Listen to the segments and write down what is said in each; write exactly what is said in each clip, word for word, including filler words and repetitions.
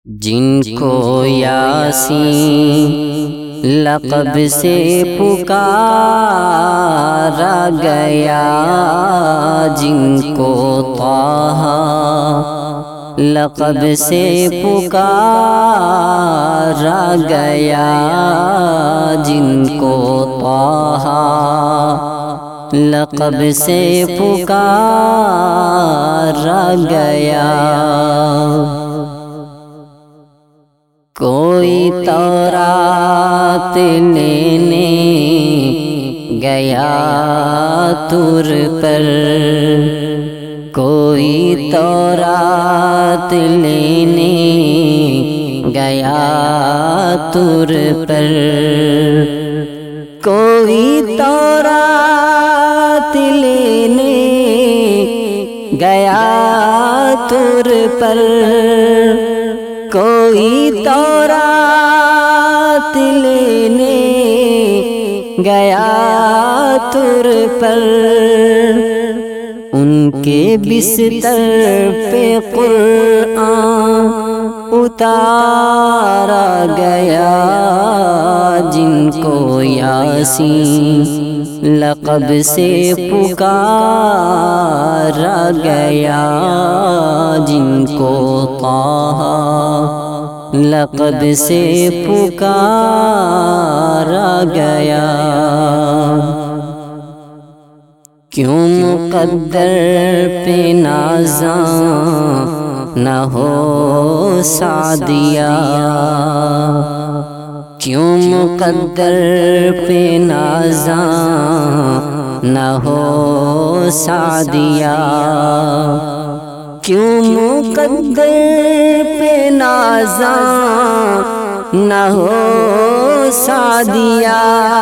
جن کو یاسین لقب سے پکارا گیا، جن کو طٰہٰ لقب سے پکارا گیا، جن کو طٰہٰ لقب سے پکارا گیا، کوئی تورات لینے گیا طور پر، کوئی تورات لینے گیا طور پر، کوئی تورات لینے گیا طور پر، کوئی تورات لینے گیا طور پر، ان کے بستر پہ قرآن اتارا گیا، جن کو یاسین لقب سے پکارا گیا، جن کو طٰہٰ لقب سے پکارا گیا، کیوں مقدر پہ نازاں نہ ہو سعدیہ، کیوں مقدر پہ نازاں نہ ہو سعدیہ، کیوں مقدر پہ نازاں نہ ہو سعدیہ،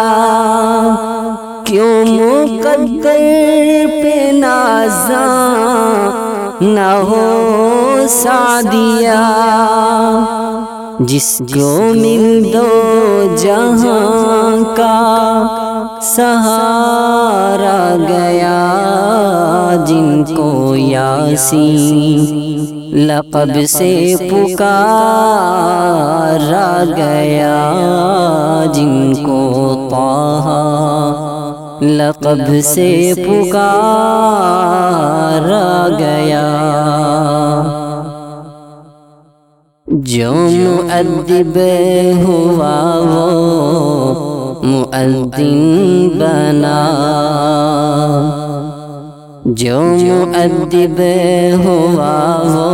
کیوں مقدر پہ نازاں نہ ہو سعدیہ، جس کو مل دو جہاں کا سہارا گیا، جن کو یاسین لقب سے پکارا گیا، جن کو طٰہٰ لقب سے پکارا گیا، جو مؤدب ہوا وہ مؤذن بنا، جو مؤدب ہوا وہ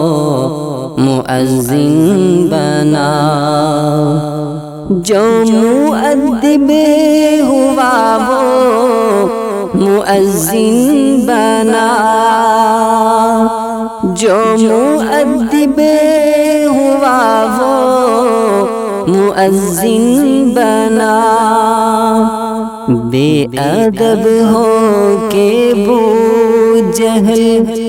مؤذن بنا، جو مؤدب ہوا وہ مؤذن بنا، جو مؤدب ہوا وہ مؤذن بنا، بے ادب ہو کے بو جہل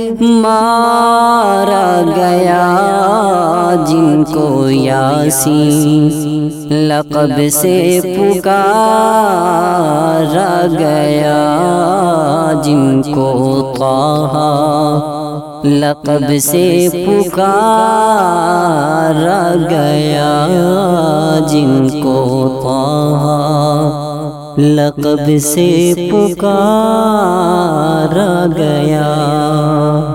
مارا گیا، جن کو یاسین لقب سے پکارا گیا، جن کو طٰہٰ لقب سے پکارا گیا، جن کو طٰہٰ لقب سے پکارا گیا۔